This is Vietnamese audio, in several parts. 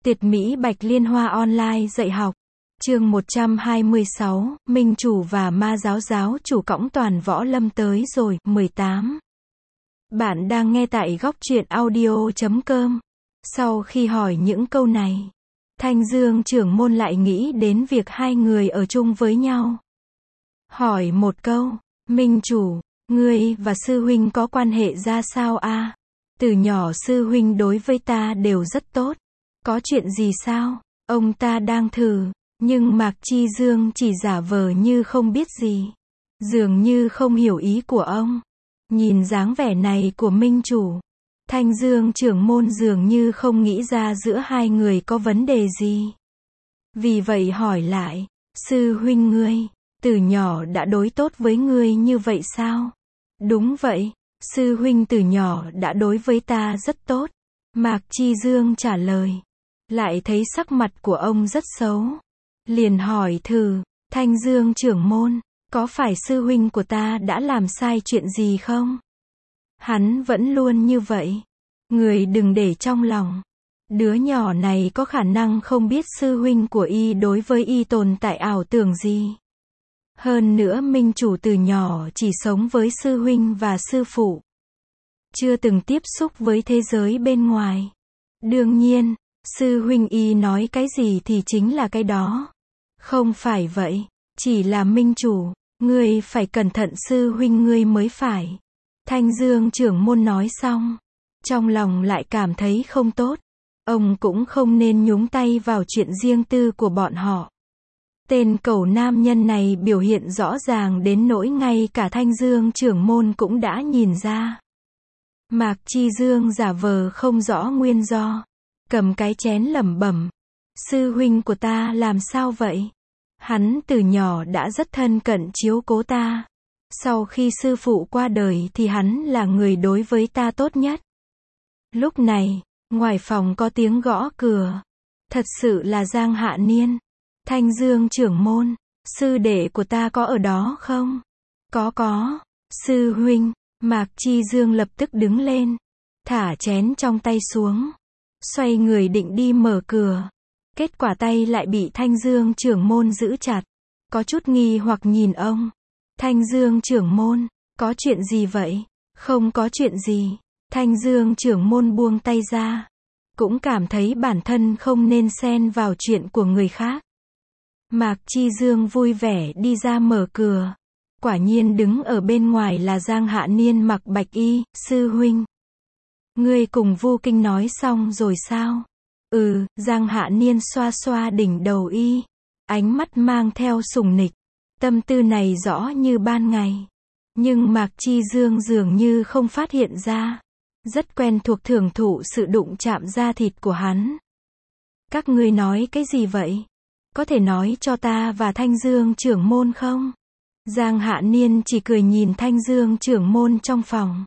Tuyệt mỹ Bạch Liên Hoa online dạy học. Chương 126, Minh chủ và ma giáo giáo chủ cõng toàn võ lâm tới rồi. 18. Bạn đang nghe tại góc truyện audio.com. Sau khi hỏi những câu này, Thanh Dương trưởng môn lại nghĩ đến việc hai người ở chung với nhau. Hỏi một câu, Minh chủ, ngươi và sư huynh có quan hệ ra sao a? Từ nhỏ sư huynh đối với ta đều rất tốt. Có chuyện gì sao? Ông ta đang thử, nhưng Mạc Chi Dương chỉ giả vờ như không biết gì. Dường như không hiểu ý của ông. Nhìn dáng vẻ này của Minh chủ, Thanh Dương trưởng môn dường như không nghĩ ra giữa hai người có vấn đề gì. Vì vậy hỏi lại, sư huynh ngươi, từ nhỏ đã đối tốt với ngươi như vậy sao? Đúng vậy, sư huynh từ nhỏ đã đối với ta rất tốt. Mạc Chi Dương trả lời. Lại thấy sắc mặt của ông rất xấu. Liền hỏi thử, Thanh Dương trưởng môn, có phải sư huynh của ta đã làm sai chuyện gì không? Hắn vẫn luôn như vậy. Người đừng để trong lòng. Đứa nhỏ này có khả năng không biết sư huynh của y đối với y tồn tại ảo tưởng gì. Hơn nữa Minh chủ từ nhỏ chỉ sống với sư huynh và sư phụ. Chưa từng tiếp xúc với thế giới bên ngoài. Đương nhiên, sư huynh y nói cái gì thì chính là cái đó. Không phải vậy, chỉ là Minh chủ, ngươi phải cẩn thận sư huynh ngươi mới phải. Thanh Dương trưởng môn nói xong, trong lòng lại cảm thấy không tốt. Ông cũng không nên nhúng tay vào chuyện riêng tư của bọn họ. Tên cẩu nam nhân này biểu hiện rõ ràng đến nỗi ngay cả Thanh Dương trưởng môn cũng đã nhìn ra. Mạc Chi Dương giả vờ không rõ nguyên do, cầm cái chén lẩm bẩm, sư huynh của ta làm sao vậy? Hắn từ nhỏ đã rất thân cận chiếu cố ta. Sau khi sư phụ qua đời thì hắn là người đối với ta tốt nhất. Lúc này, ngoài phòng có tiếng gõ cửa. Thật sự là Giang Hạ Niên. Thanh Dương trưởng môn, sư đệ của ta có ở đó không? Có. Sư huynh. Mạc Chi Dương lập tức đứng lên, thả chén trong tay xuống, xoay người định đi mở cửa. Kết quả tay lại bị Thanh Dương trưởng môn giữ chặt. Có chút nghi hoặc nhìn ông. Thanh Dương trưởng môn, có chuyện gì vậy? Không có chuyện gì. Thanh Dương trưởng môn buông tay ra. Cũng cảm thấy bản thân không nên xen vào chuyện của người khác. Mạc Chi Dương vui vẻ đi ra mở cửa. Quả nhiên đứng ở bên ngoài là Giang Hạ Niên mặc bạch y. Sư huynh, ngươi cùng Vu Kinh nói xong rồi sao? Giang Hạ Niên xoa xoa đỉnh đầu y, ánh mắt mang theo sùng nịch. Tâm tư này rõ như ban ngày. Nhưng Mạc Chi Dương dường như không phát hiện ra. Rất quen thuộc thưởng thụ sự đụng chạm da thịt của hắn. Các ngươi nói cái gì vậy? Có thể nói cho ta và Thanh Dương trưởng môn không? Giang Hạ Niên chỉ cười nhìn Thanh Dương trưởng môn trong phòng.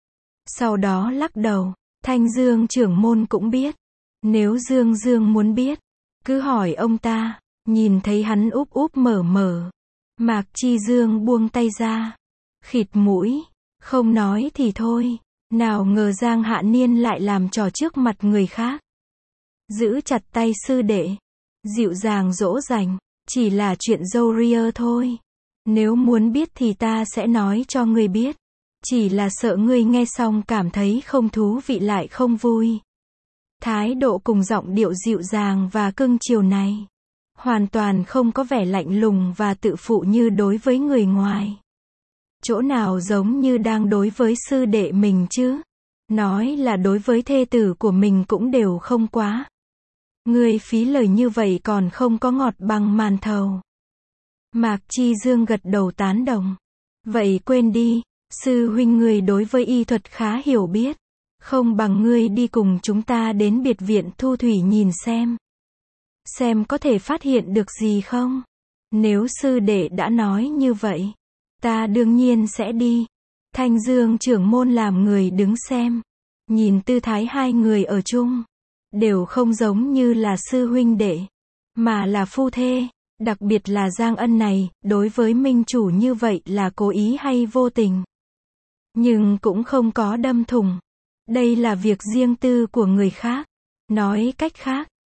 Sau đó lắc đầu, Thanh Dương trưởng môn cũng biết. Nếu Dương muốn biết, cứ hỏi ông ta. Nhìn thấy hắn úp úp mở mở. Mạc Chi Dương buông tay ra. Khịt mũi, không nói thì thôi. Nào ngờ Giang Hạ Niên lại làm trò trước mặt người khác. Giữ chặt tay sư đệ. Dịu dàng dỗ dành. Chỉ là chuyện dâu ria thôi. Nếu muốn biết thì ta sẽ nói cho ngươi biết. Chỉ là sợ ngươi nghe xong cảm thấy không thú vị lại không vui. Thái độ cùng giọng điệu dịu dàng và cưng chiều này hoàn toàn không có vẻ lạnh lùng và tự phụ như đối với người ngoài. Chỗ nào giống như đang đối với sư đệ mình chứ? Nói là đối với thê tử của mình cũng đều không quá. Ngươi phí lời như vậy còn không có ngọt bằng màn thầu. Mạc Chi Dương gật đầu tán đồng. Vậy quên đi, sư huynh ngươi đối với y thuật khá hiểu biết. Không bằng ngươi đi cùng chúng ta đến biệt viện Thu Thủy nhìn xem. Xem có thể phát hiện được gì không? Nếu sư đệ đã nói như vậy, ta đương nhiên sẽ đi. Thanh Dương trưởng môn làm người đứng xem. Nhìn tư thái hai người ở chung. Đều không giống như là sư huynh đệ. Mà là phu thê. Đặc biệt là Giang Ân này, đối với Minh chủ như vậy là cố ý hay vô tình. Nhưng cũng không có đâm thủng. Đây là việc riêng tư của người khác. Nói cách khác,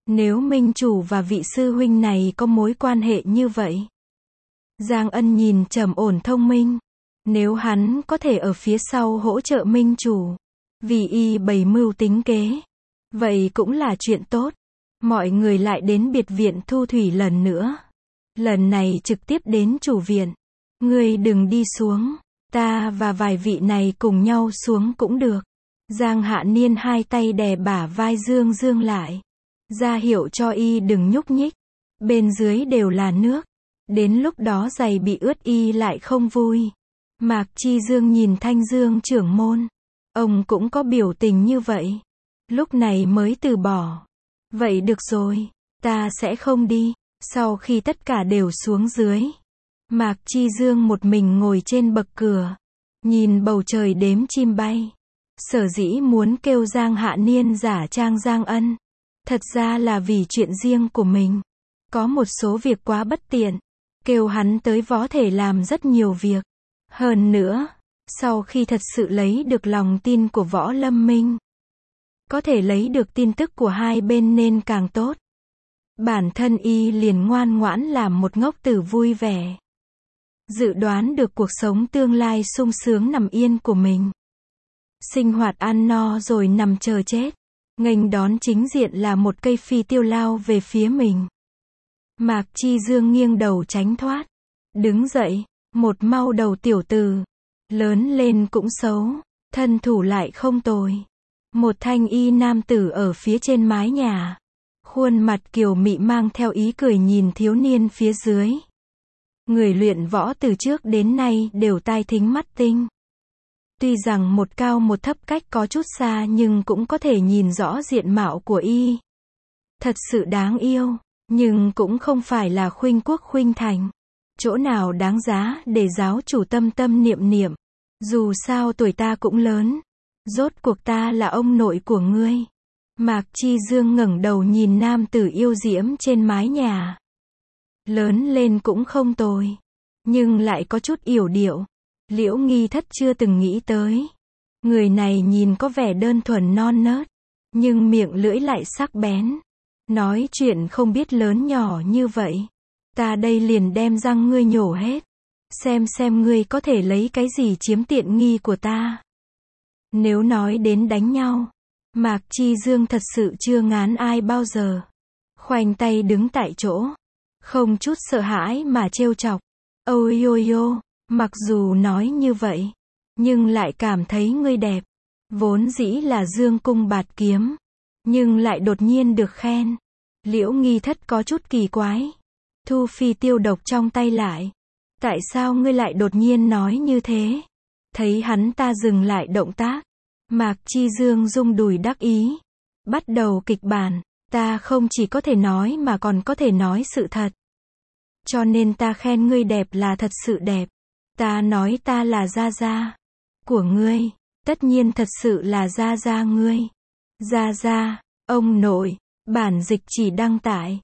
Nếu minh chủ và vị sư huynh này có mối quan hệ như vậy. Giang Ân nhìn trầm ổn thông minh. Nếu hắn có thể ở phía sau hỗ trợ minh chủ, vì y bày mưu tính kế, vậy cũng là chuyện tốt. Mọi người lại đến biệt viện Thu Thủy lần nữa. Lần này trực tiếp đến chủ viện. Ngươi đừng đi xuống, ta và vài vị này cùng nhau xuống cũng được. Giang Hạ Niên hai tay đè bả vai Dương Dương lại, ra hiệu cho y đừng nhúc nhích. Bên dưới đều là nước, đến lúc đó giày bị ướt y lại không vui. Mạc Chi Dương nhìn Thanh Dương trưởng môn, ông cũng có biểu tình như vậy, lúc này mới từ bỏ. Vậy được rồi, ta sẽ không đi. Sau khi tất cả đều xuống dưới, Mạc Chi Dương một mình ngồi trên bậc cửa, nhìn bầu trời đếm chim bay. Sở dĩ muốn kêu Giang Hạ Niên giả trang Giang Ân, thật ra là vì chuyện riêng của mình. Có một số việc quá bất tiện, kêu hắn tới võ thể làm rất nhiều việc. Hơn nữa, sau khi thật sự lấy được lòng tin của Võ Lâm Minh, có thể lấy được tin tức của hai bên nên càng tốt. Bản thân y liền ngoan ngoãn làm một ngốc tử vui vẻ. Dự đoán được cuộc sống tương lai sung sướng nằm yên của mình. Sinh hoạt ăn no rồi nằm chờ chết. Nghênh đón chính diện là một cây phi tiêu lao về phía mình. Mạc Chi Dương nghiêng đầu tránh thoát. Đứng dậy, một mau đầu tiểu tử. Lớn lên cũng xấu, thân thủ lại không tồi. Một thanh y nam tử ở phía trên mái nhà. Khuôn mặt kiều mị mang theo ý cười nhìn thiếu niên phía dưới. Người luyện võ từ trước đến nay đều tai thính mắt tinh. Tuy rằng một cao một thấp cách có chút xa nhưng cũng có thể nhìn rõ diện mạo của y. Thật sự đáng yêu, nhưng cũng không phải là khuynh quốc khuynh thành. Chỗ nào đáng giá để giáo chủ tâm tâm niệm niệm. Dù sao tuổi ta cũng lớn. Rốt cuộc ta là ông nội của ngươi. Mạc Chi Dương ngẩng đầu nhìn nam tử yêu diễm trên mái nhà. Lớn lên cũng không tồi, nhưng lại có chút yểu điệu. Liễu Nghi Thất chưa từng nghĩ tới. Người này nhìn có vẻ đơn thuần non nớt, nhưng miệng lưỡi lại sắc bén. Nói chuyện không biết lớn nhỏ như vậy. Ta đây liền đem răng ngươi nhổ hết. Xem ngươi có thể lấy cái gì chiếm tiện nghi của ta. Nếu nói đến đánh nhau, Mạc Chi Dương thật sự chưa ngán ai bao giờ. Khoanh tay đứng tại chỗ, không chút sợ hãi mà trêu chọc. Ôi ôi ôi, mặc dù nói như vậy, nhưng lại cảm thấy ngươi đẹp. Vốn dĩ là dương cung bạt kiếm, nhưng lại đột nhiên được khen. Liễu Nghi Thất có chút kỳ quái. Thu phi tiêu độc trong tay lại. Tại sao ngươi lại đột nhiên nói như thế? Thấy hắn ta dừng lại động tác, Mạc Chi Dương rung đùi đắc ý. Bắt đầu kịch bản, ta không chỉ có thể nói mà còn có thể nói sự thật. Cho nên ta khen ngươi đẹp là thật sự đẹp. Ta nói ta là gia gia của ngươi, tất nhiên thật sự là gia gia ngươi. Gia gia, ông nội, bản dịch chỉ đăng tải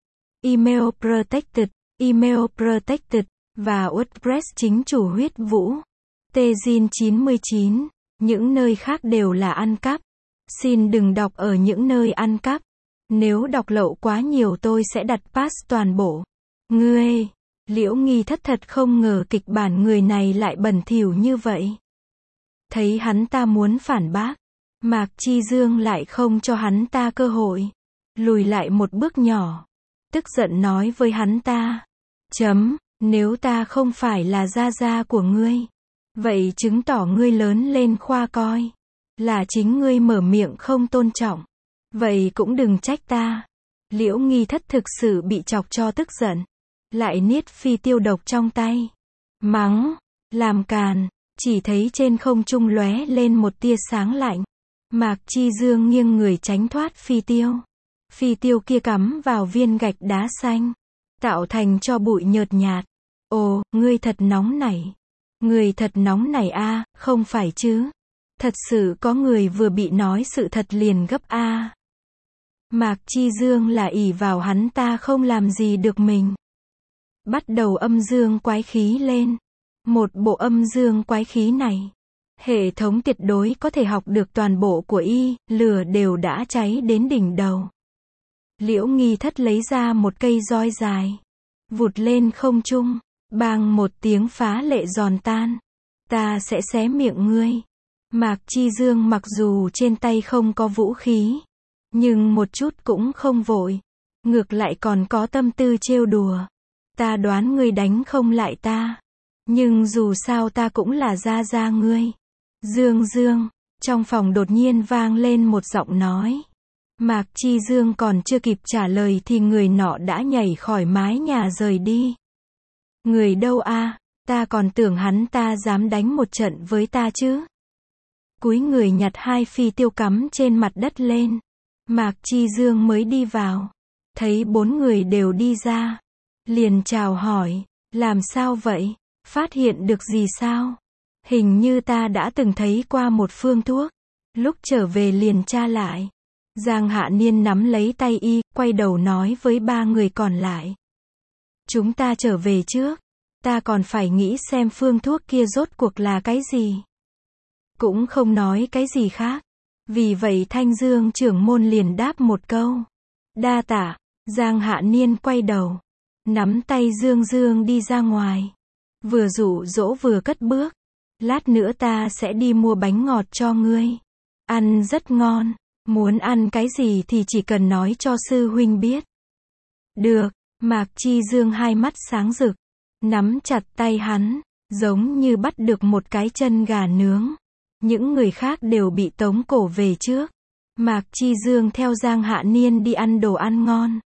email protected và WordPress chính chủ Huyết Vũ. Tezin 99, những nơi khác đều là ăn cắp. Xin đừng đọc ở những nơi ăn cắp. Nếu đọc lậu quá nhiều tôi sẽ đặt pass toàn bộ. Ngươi, Liễu Nghi Thất thật không ngờ kịch bản người này lại bẩn thỉu như vậy. Thấy hắn ta muốn phản bác, Mạc Chi Dương lại không cho hắn ta cơ hội. Lùi lại một bước nhỏ. Tức giận nói với hắn ta. Nếu ta không phải là gia gia của ngươi, vậy chứng tỏ ngươi lớn lên khoa coi. Là chính ngươi mở miệng không tôn trọng. Vậy cũng đừng trách ta. Liễu Nghi Thất thực sự bị chọc cho tức giận. Lại niết phi tiêu độc trong tay. Mắng, làm càn, chỉ thấy trên không trung lóe lên một tia sáng lạnh. Mạc Chi Dương nghiêng người tránh thoát phi tiêu. Phi tiêu kia cắm vào viên gạch đá xanh, tạo thành cho bụi nhợt nhạt. Ồ, ngươi thật nóng nảy. Ngươi thật nóng nảy a, không phải chứ? Thật sự có người vừa bị nói sự thật liền gấp a. Mạc Chi Dương là ỷ vào hắn ta không làm gì được mình. Bắt đầu âm dương quái khí lên. Một bộ âm dương quái khí này, hệ thống tuyệt đối có thể học được toàn bộ của y, lửa đều đã cháy đến đỉnh đầu. Liễu Nghi Thất lấy ra một cây roi dài, vụt lên không trung, bang một tiếng phá lệ giòn tan. Ta sẽ xé miệng ngươi. Mạc Chi Dương mặc dù trên tay không có vũ khí, nhưng một chút cũng không vội, ngược lại còn có tâm tư trêu đùa. Ta đoán ngươi đánh không lại ta, nhưng dù sao ta cũng là gia gia ngươi. Dương Dương, trong phòng đột nhiên vang lên một giọng nói. Mạc Chi Dương còn chưa kịp trả lời thì người nọ đã nhảy khỏi mái nhà rời đi. Người đâu a? Ta còn tưởng hắn ta dám đánh một trận với ta chứ. Cúi người nhặt hai phi tiêu cắm trên mặt đất lên. Mạc Chi Dương mới đi vào, thấy bốn người đều đi ra, liền chào hỏi, làm sao vậy, phát hiện được gì sao? Hình như ta đã từng thấy qua một phương thuốc, lúc trở về liền tra lại. Giang Hạ Niên nắm lấy tay y, quay đầu nói với ba người còn lại. Chúng ta trở về trước, ta còn phải nghĩ xem phương thuốc kia rốt cuộc là cái gì. Cũng không nói cái gì khác. Vì vậy Thanh Dương trưởng môn liền đáp một câu. Đa tạ. Giang Hạ Niên quay đầu, nắm tay Dương Dương đi ra ngoài. Vừa dụ dỗ vừa cất bước. Lát nữa ta sẽ đi mua bánh ngọt cho ngươi. Ăn rất ngon. Muốn ăn cái gì thì chỉ cần nói cho sư huynh biết. Được. Mạc Chi Dương hai mắt sáng rực, nắm chặt tay hắn, giống như bắt được một cái chân gà nướng. Những người khác đều bị tống cổ về trước. Mạc Chi Dương theo Giang Hạ Niên đi ăn đồ ăn ngon.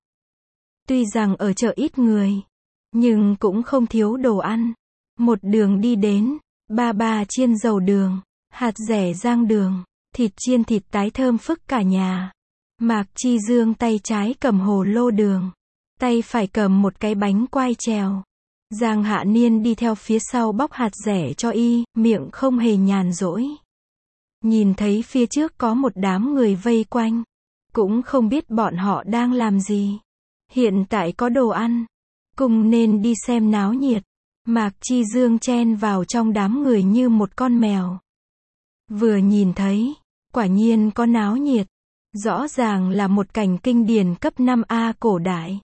Tuy rằng ở chợ ít người, nhưng cũng không thiếu đồ ăn. Một đường đi đến, ba chiên dầu đường, hạt dẻ rang đường, thịt chiên thịt tái thơm phức cả nhà. Mạc Chi Dương tay trái cầm hồ lô đường, tay phải cầm một cái bánh quai trèo. Giang Hạ Niên đi theo phía sau bóc hạt dẻ cho y, miệng không hề nhàn rỗi. Nhìn thấy phía trước có một đám người vây quanh, cũng không biết bọn họ đang làm gì. Hiện tại có đồ ăn, cùng nên đi xem náo nhiệt. Mạc Chi Dương chen vào trong đám người như một con mèo. Vừa nhìn thấy, quả nhiên có náo nhiệt. Rõ ràng là một cảnh kinh điển cấp 5A cổ đại.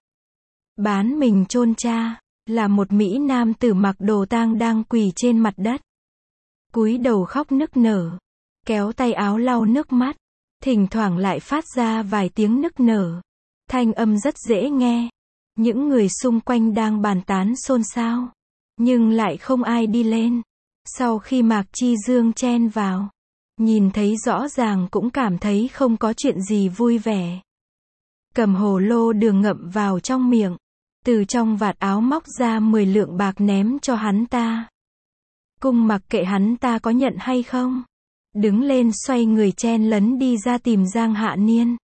Bán mình chôn cha, là một Mỹ nam tử mặc đồ tang đang quỳ trên mặt đất. Cúi đầu khóc nức nở, kéo tay áo lau nước mắt, thỉnh thoảng lại phát ra vài tiếng nức nở. Thanh âm rất dễ nghe. Những người xung quanh đang bàn tán xôn xao, nhưng lại không ai đi lên. Sau khi Mạc Chi Dương chen vào, nhìn thấy rõ ràng cũng cảm thấy không có chuyện gì vui vẻ. Cầm hồ lô đường ngậm vào trong miệng, từ trong vạt áo móc ra 10 lượng bạc ném cho hắn ta. Cung mặc kệ hắn ta có nhận hay không, đứng lên xoay người chen lấn đi ra tìm Giang Hạ Niên.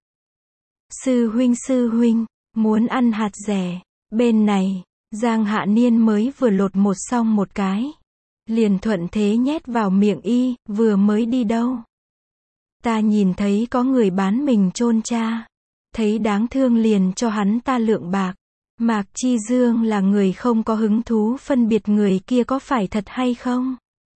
Sư huynh, muốn ăn hạt dẻ, bên này. Giang Hạ Niên mới vừa lột một xong một cái, liền thuận thế nhét vào miệng y, vừa mới đi đâu. Ta nhìn thấy có người bán mình chôn cha, thấy đáng thương liền cho hắn ta lượng bạc. Mạc Chi Dương là người không có hứng thú phân biệt người kia có phải thật hay không.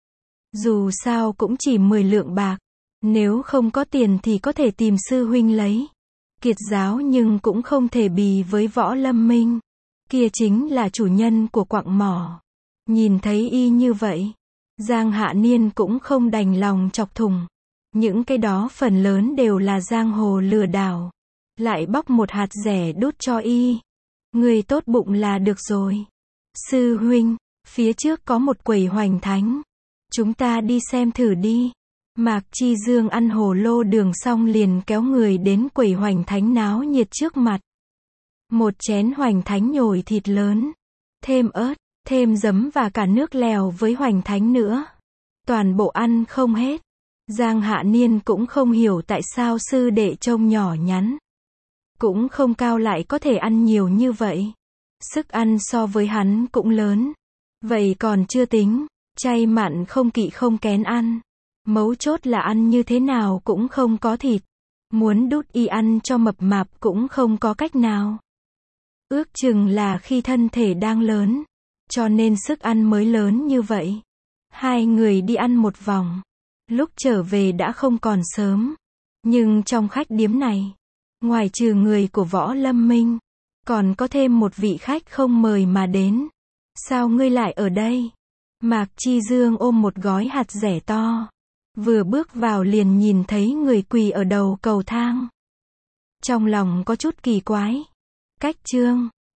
Dù sao cũng chỉ 10 lượng bạc, nếu không có tiền thì có thể tìm sư huynh lấy. Kiệt giáo nhưng cũng không thể bì với Võ Lâm Minh. Kia chính là chủ nhân của quặng mỏ. Nhìn thấy y như vậy, Giang Hạ Niên cũng không đành lòng chọc thủng. Những cái đó phần lớn đều là giang hồ lừa đảo. Lại bóc một hạt dẻ đút cho y. Người tốt bụng là được rồi. Sư huynh, phía trước có một quầy hoành thánh. Chúng ta đi xem thử đi. Mạc Chi Dương ăn hồ lô đường xong liền kéo người đến quầy hoành thánh náo nhiệt trước mặt. Một chén hoành thánh nhồi thịt lớn, thêm ớt, thêm giấm và cả nước lèo với hoành thánh nữa. Toàn bộ ăn không hết. Giang Hạ Niên cũng không hiểu tại sao sư đệ trông nhỏ nhắn, cũng không cao lại có thể ăn nhiều như vậy. Sức ăn so với hắn cũng lớn. Vậy còn chưa tính, chay mặn không kỵ không kén ăn. Mấu chốt là ăn như thế nào cũng không có thịt. Muốn đút y ăn cho mập mạp cũng không có cách nào. Ước chừng là khi thân thể đang lớn, cho nên sức ăn mới lớn như vậy. Hai người đi ăn một vòng. Lúc trở về đã không còn sớm. Nhưng trong khách điếm này, Ngoài trừ người của Võ Lâm Minh, còn có thêm một vị khách không mời mà đến. Sao ngươi lại ở đây? Mạc Chi Dương ôm một gói hạt dẻ to. Vừa bước vào liền nhìn thấy người quỳ ở đầu cầu thang. Trong lòng có chút kỳ quái. Cách Trương